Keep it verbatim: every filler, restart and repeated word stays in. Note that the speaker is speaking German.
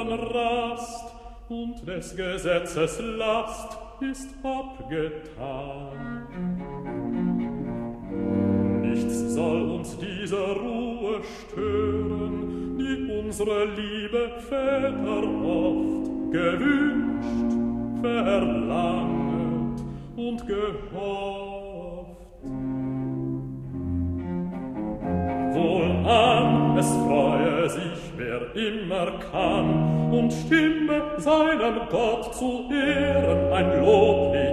Göttern Rast und des Gesetzes Last ist abgetan. Nichts soll uns diese Ruhe stören, die unsere liebe Väter oft gewünscht, verlanget und gehofft. Wohlan, es freue sich, wer immer kann, und stimme seinem Gott zu Ehren ein Loblied